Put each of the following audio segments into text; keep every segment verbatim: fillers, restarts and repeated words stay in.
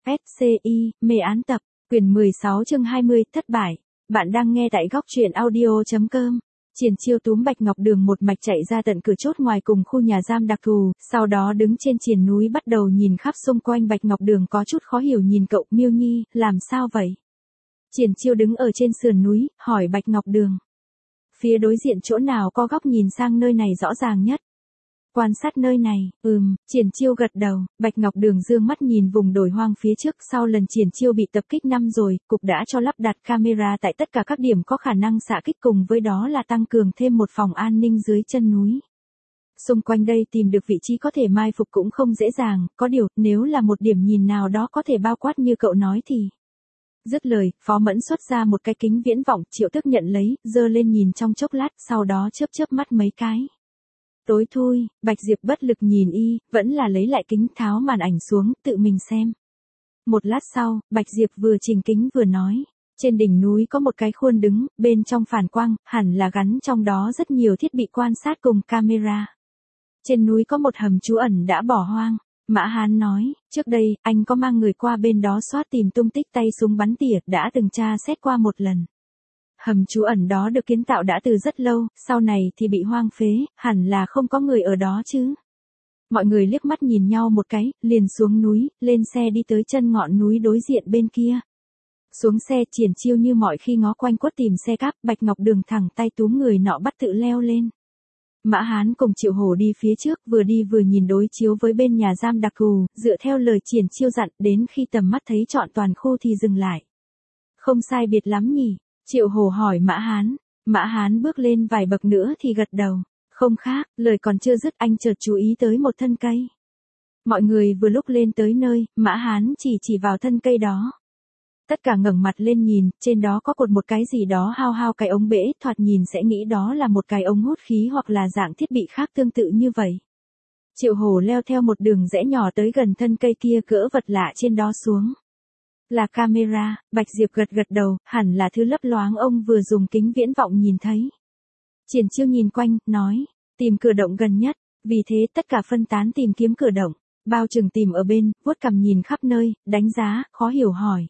ét xê i, mê án tập, quyển mười sáu chương hai mươi, thất bại. Bạn đang nghe tại góc truyện audio chấm com. Triển Chiêu túm Bạch Ngọc Đường một mạch chạy ra tận cửa chốt ngoài cùng khu nhà giam đặc thù, sau đó đứng trên triền núi bắt đầu nhìn khắp xung quanh. Bạch Ngọc Đường có chút khó hiểu nhìn cậu, Miêu Nhi, làm sao vậy? Triển Chiêu đứng ở trên sườn núi, hỏi Bạch Ngọc Đường. Phía đối diện chỗ nào có góc nhìn sang nơi này rõ ràng nhất? Quan sát nơi này, ừm, Triển Chiêu gật đầu. Bạch Ngọc Đường dương mắt nhìn vùng đồi hoang phía trước. Sau lần Triển Chiêu bị tập kích năm rồi, cục đã cho lắp đặt camera tại tất cả các điểm có khả năng xạ kích, cùng với đó là tăng cường thêm một phòng an ninh dưới chân núi. Xung quanh đây tìm được vị trí có thể mai phục cũng không dễ dàng, có điều, nếu là một điểm nhìn nào đó có thể bao quát như cậu nói thì... Dứt lời, Phó Mẫn xuất ra một cái kính viễn vọng, Triệu Tức nhận lấy, giơ lên nhìn trong chốc lát, sau đó chớp chớp mắt mấy cái. Tối thui, Bạch Diệp bất lực nhìn y, vẫn là lấy lại kính, tháo màn ảnh xuống, tự mình xem. Một lát sau, Bạch Diệp vừa chỉnh kính vừa nói, trên đỉnh núi có một cái khuôn đứng, bên trong phản quang, hẳn là gắn trong đó rất nhiều thiết bị quan sát cùng camera. Trên núi có một hầm trú ẩn đã bỏ hoang. Mã Hán nói, trước đây, anh có mang người qua bên đó soát tìm tung tích tay súng bắn tỉa, đã từng tra xét qua một lần. Hầm trú ẩn đó được kiến tạo đã từ rất lâu, sau này thì bị hoang phế, hẳn là không có người ở đó chứ. Mọi người liếc mắt nhìn nhau một cái, liền xuống núi, lên xe đi tới chân ngọn núi đối diện bên kia. Xuống xe, Triển Chiêu như mọi khi ngó quanh quất tìm xe cáp, Bạch Ngọc Đường thẳng tay túm người nọ bắt tự leo lên. Mã Hán cùng Triệu Hổ đi phía trước, vừa đi vừa nhìn đối chiếu với bên nhà giam đặc thù, dựa theo lời Triển Chiêu dặn, đến khi tầm mắt thấy trọn toàn khu thì dừng lại. Không sai biệt lắm nhỉ? Triệu Hổ hỏi Mã Hán. Mã Hán bước lên vài bậc nữa thì gật đầu. Không khác, lời còn chưa dứt anh chợt chú ý tới một thân cây. Mọi người vừa lúc lên tới nơi, Mã Hán chỉ chỉ vào thân cây đó. Tất cả ngẩng mặt lên nhìn, trên đó có cột một cái gì đó hao hao cái ống bể, thoạt nhìn sẽ nghĩ đó là một cái ống hút khí hoặc là dạng thiết bị khác tương tự như vậy. Triệu Hổ leo theo một đường rẽ nhỏ tới gần thân cây kia, gỡ vật lạ trên đó xuống. Là camera, Bạch Diệp gật gật đầu, hẳn là thứ lấp loáng ông vừa dùng kính viễn vọng nhìn thấy. Triển Chiêu nhìn quanh, nói, tìm cửa động gần nhất, vì thế tất cả phân tán tìm kiếm cửa động, bao trừng tìm ở bên, vuốt cằm nhìn khắp nơi, đánh giá, khó hiểu hỏi.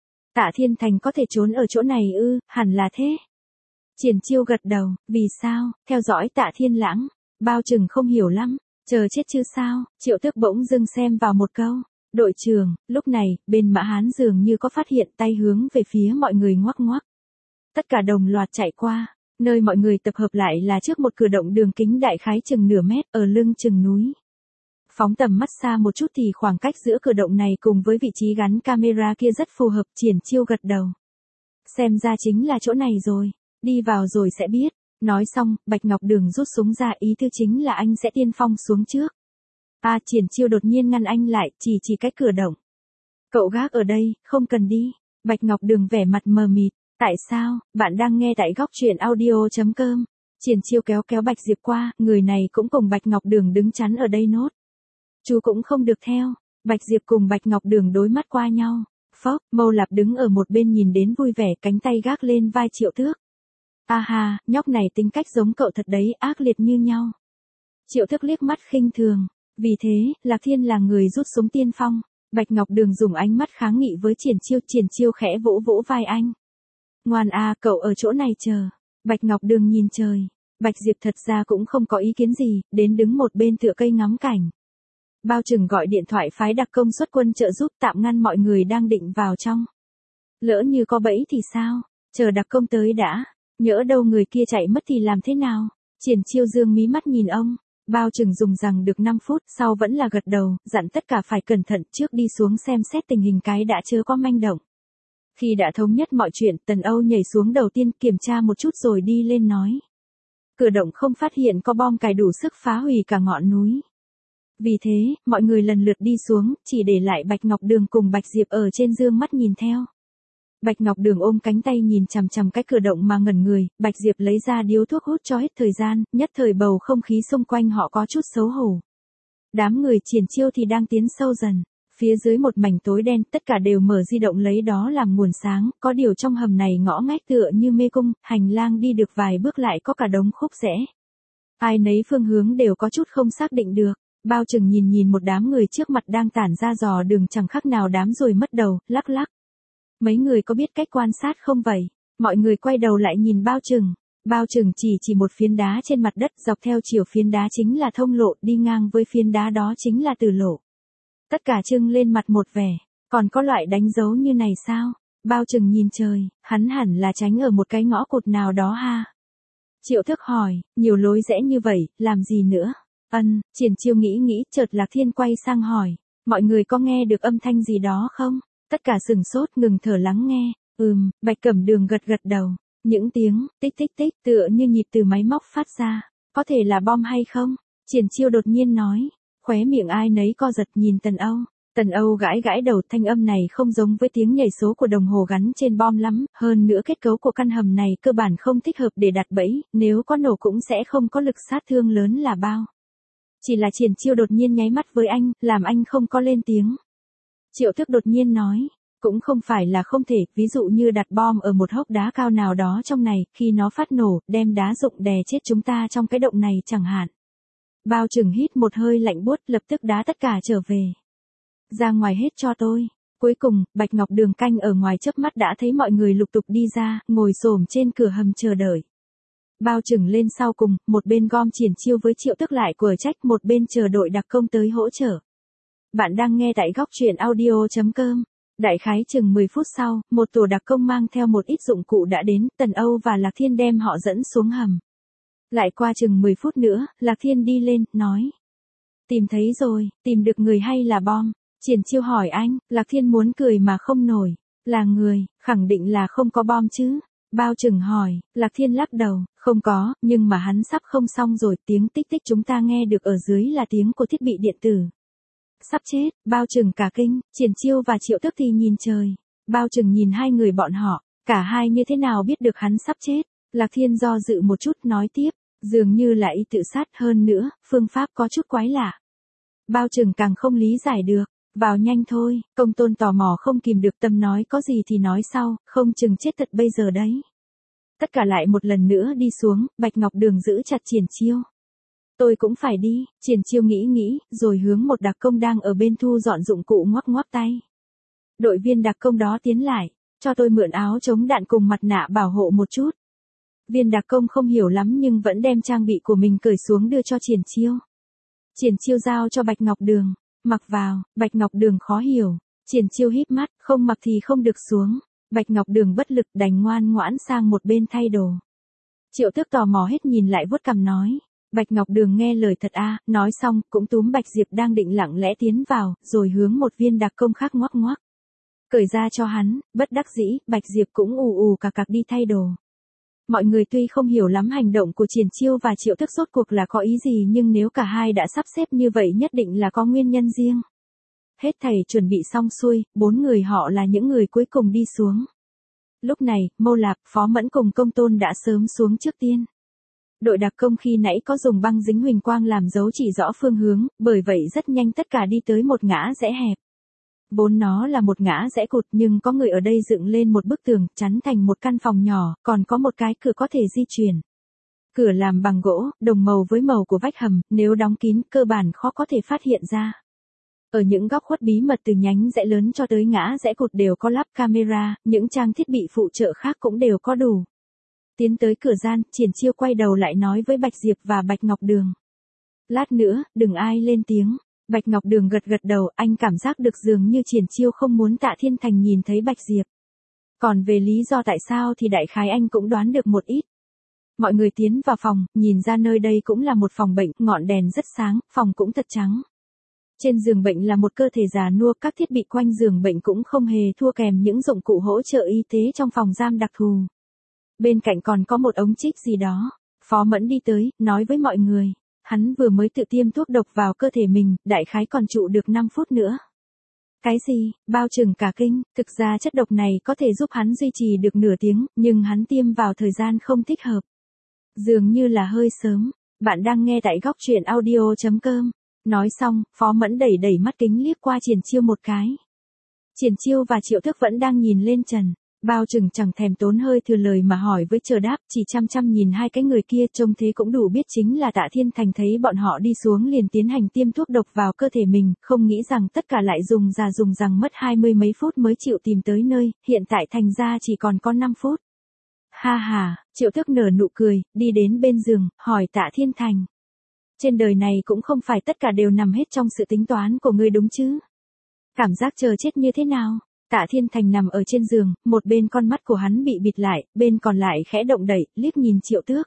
Tạ Thiên Thành có thể trốn ở chỗ này ư? Hẳn là thế. Triển Chiêu gật đầu, vì sao? Theo dõi Tạ Thiên Lãng. Bao trừng không hiểu lắm, chờ chết chứ sao? Triệu Tức bỗng dưng xem vào một câu. Đội trưởng, lúc này, bên Mã Hán dường như có phát hiện, tay hướng về phía mọi người ngoắc ngoắc. Tất cả đồng loạt chạy qua, nơi mọi người tập hợp lại là trước một cửa động đường kính đại khái chừng nửa mét, ở lưng chừng núi. Phóng tầm mắt xa một chút thì khoảng cách giữa cửa động này cùng với vị trí gắn camera kia rất phù hợp. Triển Chiêu gật đầu. Xem ra chính là chỗ này rồi, đi vào rồi sẽ biết. Nói xong, Bạch Ngọc Đường rút súng ra, ý tư chính là anh sẽ tiên phong xuống trước. À, Triển Chiêu đột nhiên ngăn anh lại, chỉ chỉ cái cửa động. Cậu gác ở đây, không cần đi. Bạch Ngọc Đường vẻ mặt mờ mịt. Tại sao? Bạn đang nghe tại góc truyện audio chấm com. Triển Chiêu kéo kéo Bạch Diệp qua, người này cũng cùng Bạch Ngọc Đường đứng chắn ở đây nốt. Chú cũng không được theo. Bạch Diệp cùng Bạch Ngọc Đường đối mắt qua nhau. Phốc, Mâu Lạp đứng ở một bên nhìn đến vui vẻ, cánh tay gác lên vai Triệu Tước. A ha, nhóc này tính cách giống cậu thật đấy, ác liệt như nhau. Triệu Tước liếc mắt khinh thường. Vì thế, Lạc Thiên là người rút súng tiên phong. Bạch Ngọc Đường dùng ánh mắt kháng nghị với Triển Chiêu. Triển Chiêu khẽ vỗ vỗ vai anh. Ngoan à, cậu ở chỗ này chờ. Bạch Ngọc Đường nhìn trời. Bạch Diệp thật ra cũng không có ý kiến gì, đến đứng một bên tựa cây ngắm cảnh. Bao trừng gọi điện thoại phái đặc công xuất quân trợ giúp, tạm ngăn mọi người đang định vào trong. Lỡ như có bẫy thì sao? Chờ đặc công tới đã. Nhỡ đâu người kia chạy mất thì làm thế nào? Triển Chiêu dương mí mắt nhìn ông. Bao trừng dùng rằng được năm phút, sau vẫn là gật đầu, dặn tất cả phải cẩn thận, trước đi xuống xem xét tình hình cái đã chớ có manh động. Khi đã thống nhất mọi chuyện, Tần Âu nhảy xuống đầu tiên, kiểm tra một chút rồi đi lên nói. Cửa động không phát hiện có bom cài đủ sức phá hủy cả ngọn núi. Vì thế, mọi người lần lượt đi xuống, chỉ để lại Bạch Ngọc Đường cùng Bạch Diệp ở trên dương mắt nhìn theo. Bạch Ngọc Đường ôm cánh tay nhìn chằm chằm cái cửa động mà ngẩn người, Bạch Diệp lấy ra điếu thuốc hút cho hết thời gian, nhất thời bầu không khí xung quanh họ có chút xấu hổ. Đám người Triển Chiêu thì đang tiến sâu dần. Phía dưới một mảnh tối đen, tất cả đều mở di động lấy đó làm nguồn sáng, có điều trong hầm này ngõ ngách tựa như mê cung, hành lang đi được vài bước lại có cả đống khúc rẽ. Ai nấy phương hướng đều có chút không xác định được. Bao Trừng nhìn nhìn một đám người trước mặt đang tản ra dò đường chẳng khác nào đám rồi mất đầu, lắc lắc. Mấy người có biết cách quan sát không vậy? Mọi người quay đầu lại nhìn Bao Trừng. Bao Trừng chỉ chỉ một phiến đá trên mặt đất, dọc theo chiều phiến đá chính là thông lộ, đi ngang với phiến đá đó chính là tử lộ. Tất cả trưng lên mặt một vẻ, còn có loại đánh dấu như này sao? Bao Trừng nhìn trời, hắn hẳn là tránh ở một cái ngõ cụt nào đó ha. Triệu Thức hỏi, nhiều lối rẽ như vậy, làm gì nữa? Ân, Triển Chiêu nghĩ nghĩ, chợt Lạc Thiên quay sang hỏi, mọi người có nghe được âm thanh gì đó không? Tất cả sừng sốt ngừng thở lắng nghe, ừm, Bạch Cẩm Đường gật gật đầu, những tiếng, tích tích tích, tựa như nhịp từ máy móc phát ra, có thể là bom hay không? Triển Chiêu đột nhiên nói, khóe miệng ai nấy co giật nhìn Tần Âu. Tần Âu gãi gãi đầu, thanh âm này không giống với tiếng nhảy số của đồng hồ gắn trên bom lắm, hơn nữa kết cấu của căn hầm này cơ bản không thích hợp để đặt bẫy, nếu có nổ cũng sẽ không có lực sát thương lớn là bao. Chỉ là Triển Chiêu đột nhiên nháy mắt với anh, làm anh không có lên tiếng. Triệu Thức đột nhiên nói, cũng không phải là không thể, ví dụ như đặt bom ở một hốc đá cao nào đó trong này, khi nó phát nổ, đem đá rụng đè chết chúng ta trong cái động này chẳng hạn. Bao Trừng hít một hơi lạnh buốt, lập tức đá tất cả trở về. Ra ngoài hết cho tôi. Cuối cùng, Bạch Ngọc Đường canh ở ngoài chớp mắt đã thấy mọi người lục tục đi ra, ngồi xổm trên cửa hầm chờ đợi. Bao Trừng lên sau cùng, một bên gom Triển Chiêu với Triệu Tức lại quở trách, một bên chờ đội đặc công tới hỗ trợ. Bạn đang nghe tại góc truyện audio chấm com. Đại khái chừng mười phút sau, một tổ đặc công mang theo một ít dụng cụ đã đến, Tần Âu và Lạc Thiên đem họ dẫn xuống hầm. Lại qua chừng mười phút nữa, Lạc Thiên đi lên, nói. Tìm thấy rồi, tìm được người hay là bom? Triển Chiêu hỏi anh, Lạc Thiên muốn cười mà không nổi. Là người, khẳng định là không có bom chứ? Bao Trừng hỏi, Lạc Thiên lắc đầu, không có, nhưng mà hắn sắp không xong rồi, tiếng tích tích chúng ta nghe được ở dưới là tiếng của thiết bị điện tử. Sắp chết, Bao Trừng cả kinh, Triển Chiêu và Triệu Tức thì nhìn trời. Bao Trừng nhìn hai người bọn họ, cả hai như thế nào biết được hắn sắp chết? Lạc Thiên do dự một chút nói tiếp, dường như là y tự sát, hơn nữa, phương pháp có chút quái lạ. Bao Trừng càng không lý giải được, vào nhanh thôi, Công Tôn tò mò không kìm được, tâm nói có gì thì nói sau, không chừng chết thật bây giờ đấy. Tất cả lại một lần nữa đi xuống, Bạch Ngọc Đường giữ chặt Triển Chiêu. Tôi cũng phải đi, Triển Chiêu nghĩ nghĩ, rồi hướng một đặc công đang ở bên thu dọn dụng cụ ngoắc ngoắc tay. Đội viên đặc công đó tiến lại, cho tôi mượn áo chống đạn cùng mặt nạ bảo hộ một chút. Viên đặc công không hiểu lắm nhưng vẫn đem trang bị của mình cởi xuống đưa cho Triển Chiêu. Triển Chiêu giao cho Bạch Ngọc Đường, mặc vào, Bạch Ngọc Đường khó hiểu, Triển Chiêu híp mắt, không mặc thì không được xuống. Bạch Ngọc Đường bất lực đành ngoan ngoãn sang một bên thay đồ. Triệu Tước tò mò hết nhìn lại vuốt cằm nói. Bạch Ngọc Đường nghe lời thật a, à, nói xong, cũng túm Bạch Diệp đang định lặng lẽ tiến vào, rồi hướng một viên đặc công khác ngoắc ngoắc. Cởi ra cho hắn, bất đắc dĩ, Bạch Diệp cũng ù ù cà cạc đi thay đồ. Mọi người tuy không hiểu lắm hành động của Triển Chiêu và Triệu Tước rốt cuộc là có ý gì nhưng nếu cả hai đã sắp xếp như vậy nhất định là có nguyên nhân riêng. Hết thảy chuẩn bị xong xuôi, bốn người họ là những người cuối cùng đi xuống. Lúc này, Mâu Lạp, Phó Mẫn cùng Công Tôn đã sớm xuống trước tiên. Đội đặc công khi nãy có dùng băng dính huỳnh quang làm dấu chỉ rõ phương hướng, bởi vậy rất nhanh tất cả đi tới một ngã rẽ hẹp. Vốn nó là một ngã rẽ cụt nhưng có người ở đây dựng lên một bức tường, chắn thành một căn phòng nhỏ, còn có một cái cửa có thể di chuyển. Cửa làm bằng gỗ, đồng màu với màu của vách hầm, nếu đóng kín, cơ bản khó có thể phát hiện ra. Ở những góc khuất bí mật từ nhánh rẽ lớn cho tới ngã rẽ cụt đều có lắp camera, những trang thiết bị phụ trợ khác cũng đều có đủ. Tiến tới cửa gian, Triển Chiêu quay đầu lại nói với Bạch Diệp và Bạch Ngọc Đường. Lát nữa, đừng ai lên tiếng. Bạch Ngọc Đường gật gật đầu, anh cảm giác được dường như Triển Chiêu không muốn Tạ Thiên Thành nhìn thấy Bạch Diệp. Còn về lý do tại sao thì đại khái anh cũng đoán được một ít. Mọi người tiến vào phòng, nhìn ra nơi đây cũng là một phòng bệnh, ngọn đèn rất sáng, phòng cũng thật trắng. Trên giường bệnh là một cơ thể già nua, các thiết bị quanh giường bệnh cũng không hề thua kèm những dụng cụ hỗ trợ y tế trong phòng giam đặc thù. Bên cạnh còn có một ống trích gì đó. Phó Mẫn đi tới, nói với mọi người. Hắn vừa mới tự tiêm thuốc độc vào cơ thể mình, đại khái còn trụ được năm phút nữa. Cái gì? Bao Trừng cả kinh, thực ra chất độc này có thể giúp hắn duy trì được nửa tiếng, nhưng hắn tiêm vào thời gian không thích hợp. Dường như là hơi sớm. Bạn đang nghe tại góc truyện audio chấm com. Nói xong, Phó Mẫn đẩy đẩy mắt kính liếc qua Triển Chiêu một cái. Triển Chiêu và Triệu Thức vẫn đang nhìn lên trần. Bao Trừng chẳng thèm tốn hơi thừa lời mà hỏi với chờ đáp, chỉ chăm chăm nhìn hai cái người kia, trông thế cũng đủ biết chính là Tạ Thiên Thành. Thấy bọn họ đi xuống liền tiến hành tiêm thuốc độc vào cơ thể mình, không nghĩ rằng tất cả lại dùng già dùng rằng mất hai mươi mấy phút mới chịu tìm tới nơi, hiện tại thành ra chỉ còn có năm phút. Ha ha, Triệu Tước nở nụ cười, đi đến bên giường, hỏi Tạ Thiên Thành. Trên đời này cũng không phải tất cả đều nằm hết trong sự tính toán của ngươi đúng chứ? Cảm giác chờ chết như thế nào? Tạ Thiên Thành nằm ở trên giường, một bên con mắt của hắn bị bịt lại, bên còn lại khẽ động đậy, liếc nhìn Triệu Tước.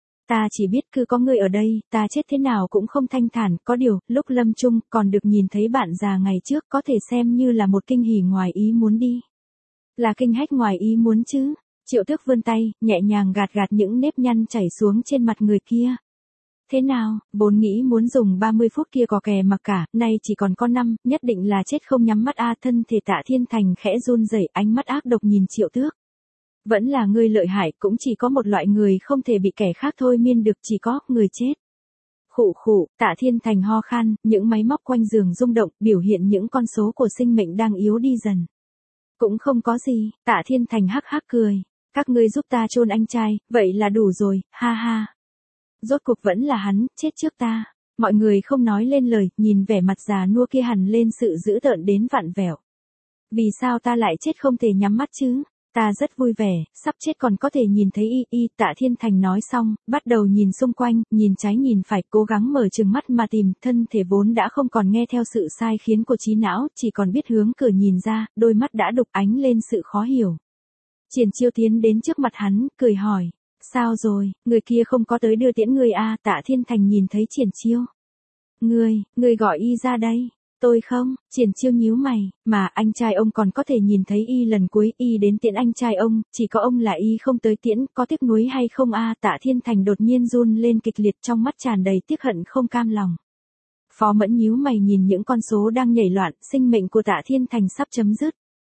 Ta chỉ biết cứ có ngươi ở đây, ta chết thế nào cũng không thanh thản, có điều, lúc lâm chung, còn được nhìn thấy bạn già ngày trước có thể xem như là một kinh hỉ ngoài ý muốn đi. Là kinh hách ngoài ý muốn chứ? Triệu Tước vươn tay, nhẹ nhàng gạt gạt những nếp nhăn chảy xuống trên mặt người kia. Thế nào, vốn nghĩ muốn dùng ba mươi phút kia có kè mà cả, nay chỉ còn có năm, nhất định là chết không nhắm mắt a. Thân thể Tạ Thiên Thành khẽ run rẩy, ánh mắt ác độc nhìn Triệu Tước. Vẫn là ngươi lợi hại, cũng chỉ có một loại người không thể bị kẻ khác thôi miên được, chỉ có người chết. Khụ khụ, Tạ Thiên Thành ho khan, những máy móc quanh giường rung động, biểu hiện những con số của sinh mệnh đang yếu đi dần. Cũng không có gì, Tạ Thiên Thành hắc hắc cười. Các ngươi giúp ta chôn anh trai, vậy là đủ rồi, ha ha. Rốt cuộc vẫn là hắn, chết trước ta. Mọi người không nói lên lời, nhìn vẻ mặt già nua kia hằn lên sự dữ tợn đến vặn vẹo. Vì sao ta lại chết không thể nhắm mắt chứ? Ta rất vui vẻ, sắp chết còn có thể nhìn thấy y y. Tạ Thiên Thành nói xong, bắt đầu nhìn xung quanh, nhìn trái nhìn phải, cố gắng mở trừng mắt mà tìm. Thân thể vốn đã không còn nghe theo sự sai khiến của trí não, chỉ còn biết hướng cửa nhìn ra, đôi mắt đã đục ánh lên sự khó hiểu. Triển Chiêu tiến đến trước mặt hắn, cười hỏi. Sao rồi, người kia không có tới đưa tiễn ngươi à? Tạ Thiên Thành nhìn thấy Triển Chiêu. Ngươi, ngươi gọi y ra đây. Tôi không, Triển Chiêu nhíu mày, mà anh trai ông còn có thể nhìn thấy y lần cuối, y đến tiễn anh trai ông, chỉ có ông là y không tới tiễn, có tiếc nuối hay không a? Tạ Thiên Thành đột nhiên run lên kịch liệt, trong mắt tràn đầy tiếc hận không cam lòng. Phó Mẫn nhíu mày nhìn những con số đang nhảy loạn, sinh mệnh của Tạ Thiên Thành sắp chấm dứt.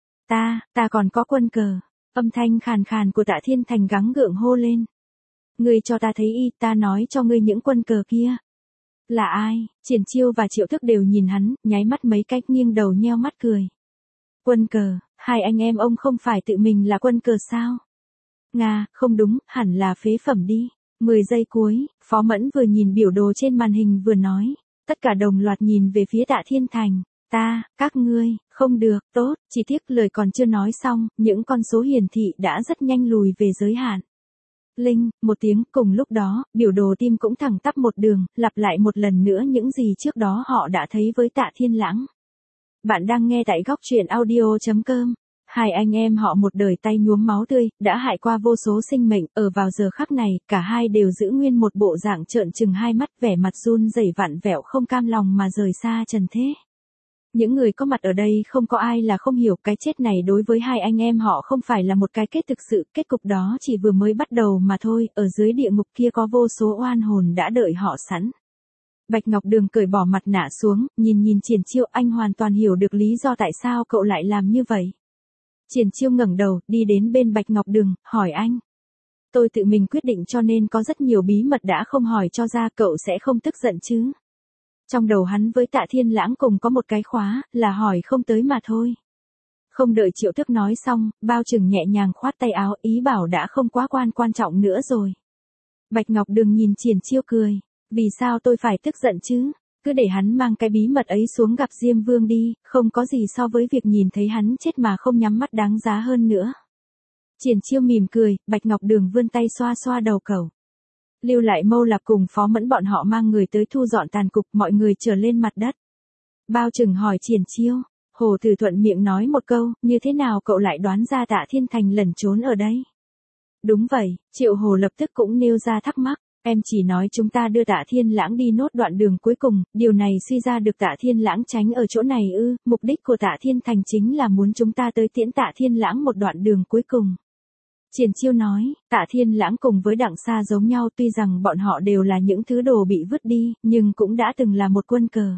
Ta, ta còn có quân cờ. Âm thanh khàn khàn của Tạ Thiên Thành gắng gượng hô lên. Ngươi cho ta thấy y, ta nói cho ngươi những quân cờ kia. Là ai? Triển Chiêu và Triệu Tước đều nhìn hắn, nháy mắt mấy cách nghiêng đầu nheo mắt cười. Quân cờ, hai anh em ông không phải tự mình là quân cờ sao? Nga, không đúng, hẳn là phế phẩm đi. Mười giây cuối, Phó Mẫn vừa nhìn biểu đồ trên màn hình vừa nói. Tất cả đồng loạt nhìn về phía Tạ Thiên Thành. Ta, các ngươi, không được, tốt, chỉ tiếc lời còn chưa nói xong, những con số hiển thị đã rất nhanh lùi về giới hạn. Linh, một tiếng, cùng lúc đó, biểu đồ tim cũng thẳng tắp một đường, lặp lại một lần nữa những gì trước đó họ đã thấy với Tạ Thiên Lãng. Bạn đang nghe tại góc truyện audio chấm com. Hai anh em họ một đời tay nhuốm máu tươi, đã hại qua vô số sinh mệnh, ở vào giờ khắc này, cả hai đều giữ nguyên một bộ dạng trợn trừng hai mắt, vẻ mặt run rẩy vặn vẹo không cam lòng mà rời xa trần thế. Những người có mặt ở đây không có ai là không hiểu cái chết này đối với hai anh em họ không phải là một cái kết thực sự, kết cục đó chỉ vừa mới bắt đầu mà thôi, ở dưới địa ngục kia có vô số oan hồn đã đợi họ sẵn. Bạch Ngọc Đường cởi bỏ mặt nạ xuống, nhìn nhìn Triển Chiêu, anh hoàn toàn hiểu được lý do tại sao cậu lại làm như vậy. Triển Chiêu ngẩng đầu, đi đến bên Bạch Ngọc Đường, hỏi anh. Tôi tự mình quyết định cho nên có rất nhiều bí mật đã không hỏi cho ra, cậu sẽ không tức giận chứ? Trong đầu hắn với Tạ Thiên Lãng cùng có một cái khóa, là hỏi không tới mà thôi. Không đợi Triệu Tước nói xong, Bao Trừng nhẹ nhàng khoát tay áo, ý bảo đã không quá quan quan trọng nữa rồi. Bạch Ngọc Đường nhìn Triển Chiêu cười. Vì sao tôi phải tức giận chứ? Cứ để hắn mang cái bí mật ấy xuống gặp Diêm Vương đi, không có gì so với việc nhìn thấy hắn chết mà không nhắm mắt đáng giá hơn nữa. Triển Chiêu mỉm cười, Bạch Ngọc Đường vươn tay xoa xoa đầu cậu. Lưu lại Mâu Lạp cùng Phó Mẫn bọn họ mang người tới thu dọn tàn cục, mọi người trở lên mặt đất. Bao Trừng hỏi Triển Chiêu, Hồ Tử thuận miệng nói một câu, như thế nào cậu lại đoán ra Tạ Thiên Thành lẩn trốn ở đây? Đúng vậy, Triệu Hồ lập tức cũng nêu ra thắc mắc, em chỉ nói chúng ta đưa Tạ Thiên Lãng đi nốt đoạn đường cuối cùng, điều này suy ra được Tạ Thiên Lãng tránh ở chỗ này ư? Mục đích của Tạ Thiên Thành chính là muốn chúng ta tới tiễn Tạ Thiên Lãng một đoạn đường cuối cùng. Triển Chiêu nói, Tạ Thiên Lãng cùng với Đặng Sa giống nhau, tuy rằng bọn họ đều là những thứ đồ bị vứt đi, nhưng cũng đã từng là một quân cờ.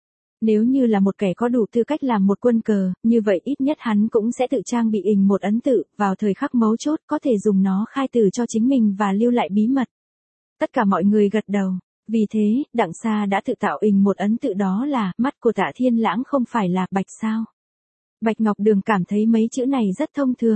Nếu như là một kẻ có đủ tư cách làm một quân cờ, như vậy ít nhất hắn cũng sẽ tự trang bị ình một ấn tự, vào thời khắc mấu chốt có thể dùng nó khai tử cho chính mình và lưu lại bí mật. Tất cả mọi người gật đầu. Vì thế, Đặng Sa đã tự tạo ình một ấn tự, đó là, mắt của Tạ Thiên Lãng không phải là bạch sao. Bạch Ngọc Đường cảm thấy mấy chữ này rất thông thường.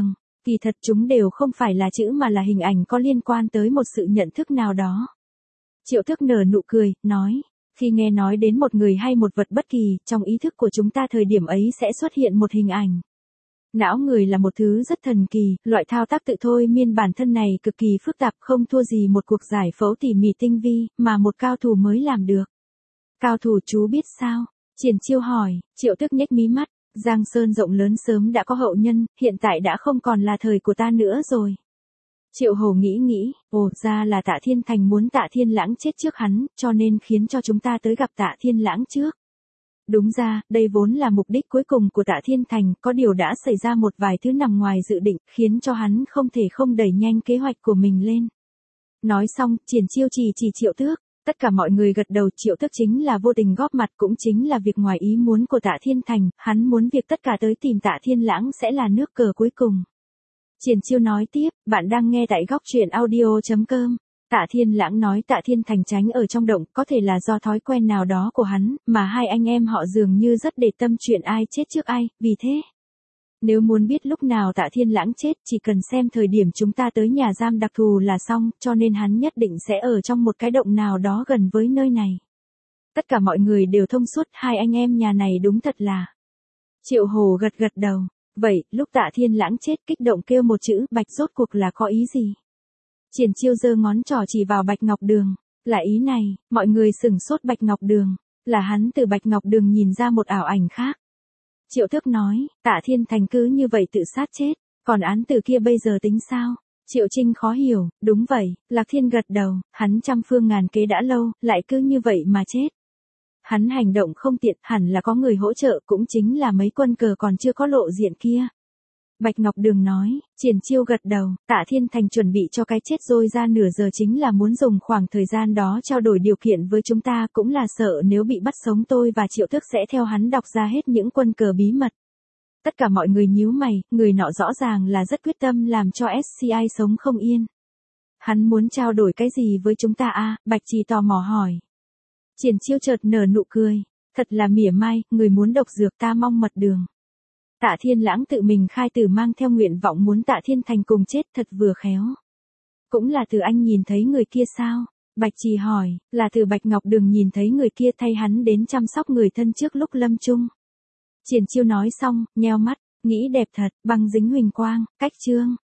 Kỳ thật chúng đều không phải là chữ mà là hình ảnh có liên quan tới một sự nhận thức nào đó. Triệu Thức nở nụ cười, nói, khi nghe nói đến một người hay một vật bất kỳ, trong ý thức của chúng ta thời điểm ấy sẽ xuất hiện một hình ảnh. Não người là một thứ rất thần kỳ, loại thao tác tự thôi miên bản thân này cực kỳ phức tạp, không thua gì một cuộc giải phẫu tỉ mỉ tinh vi, mà một cao thủ mới làm được. Cao thủ chú biết sao? Triển Chiêu hỏi. Triệu Thức nhếch mí mắt, Giang Sơn rộng lớn sớm đã có hậu nhân, hiện tại đã không còn là thời của ta nữa rồi. Triệu Hổ nghĩ nghĩ, ồ, ra là Tạ Thiên Thành muốn Tạ Thiên Lãng chết trước hắn, cho nên khiến cho chúng ta tới gặp Tạ Thiên Lãng trước. Đúng ra, đây vốn là mục đích cuối cùng của Tạ Thiên Thành, có điều đã xảy ra một vài thứ nằm ngoài dự định, khiến cho hắn không thể không đẩy nhanh kế hoạch của mình lên. Nói xong, Triển Chiêu chỉ chỉ Triệu Tước, tất cả mọi người gật đầu. Triệu Tước chính là vô tình góp mặt, cũng chính là việc ngoài ý muốn của Tạ Thiên Thành, hắn muốn việc tất cả tới tìm Tạ Thiên Lãng sẽ là nước cờ cuối cùng. Triển Chiêu nói tiếp, bạn đang nghe tại góc truyện audio chấm com. Tạ Thiên Lãng nói Tạ Thiên Thành tránh ở trong động, có thể là do thói quen nào đó của hắn, mà hai anh em họ dường như rất để tâm chuyện ai chết trước ai, vì thế. Nếu muốn biết lúc nào Tạ Thiên Lãng chết, chỉ cần xem thời điểm chúng ta tới nhà giam đặc thù là xong, cho nên hắn nhất định sẽ ở trong một cái động nào đó gần với nơi này. Tất cả mọi người đều thông suốt, hai anh em nhà này đúng thật là. Triệu Hồ gật gật đầu. Vậy, lúc Tạ Thiên Lãng chết, kích động kêu một chữ Bạch rốt cuộc là có ý gì? Triển Chiêu giơ ngón trỏ chỉ vào Bạch Ngọc Đường, là ý này. Mọi người sửng sốt. Bạch Ngọc Đường, là hắn từ Bạch Ngọc Đường nhìn ra một ảo ảnh khác. Triệu Thức nói, Tạ Thiên Thành cứ như vậy tự sát chết, còn án tử kia bây giờ tính sao? Triệu Trinh khó hiểu, đúng vậy. Lạc Thiên gật đầu, hắn trăm phương ngàn kế đã lâu, lại cứ như vậy mà chết. Hắn hành động không tiện, hẳn là có người hỗ trợ, cũng chính là mấy quân cờ còn chưa có lộ diện kia. Bạch Ngọc Đường nói. Triển Chiêu gật đầu, Tạ Thiên Thành chuẩn bị cho cái chết rồi ra nửa giờ chính là muốn dùng khoảng thời gian đó trao đổi điều kiện với chúng ta, cũng là sợ nếu bị bắt sống tôi và Triệu Thức sẽ theo hắn đọc ra hết những quân cờ bí mật. Tất cả mọi người nhíu mày, người nọ rõ ràng là rất quyết tâm làm cho ét xê i sống không yên. Hắn muốn trao đổi cái gì với chúng ta a? Bạch Trì tò mò hỏi. Triển Chiêu chợt nở nụ cười, thật là mỉa mai, người muốn độc dược ta mong mật đường. Tạ Thiên Lãng tự mình khai tử mang theo nguyện vọng muốn Tạ Thiên Thành cùng chết, thật vừa khéo. Cũng là từ anh nhìn thấy người kia sao? Bạch Trì hỏi, là từ Bạch Ngọc Đường nhìn thấy người kia thay hắn đến chăm sóc người thân trước lúc lâm chung. Triển Chiêu nói xong, nheo mắt, nghĩ đẹp thật, băng dính huỳnh quang, cách chương.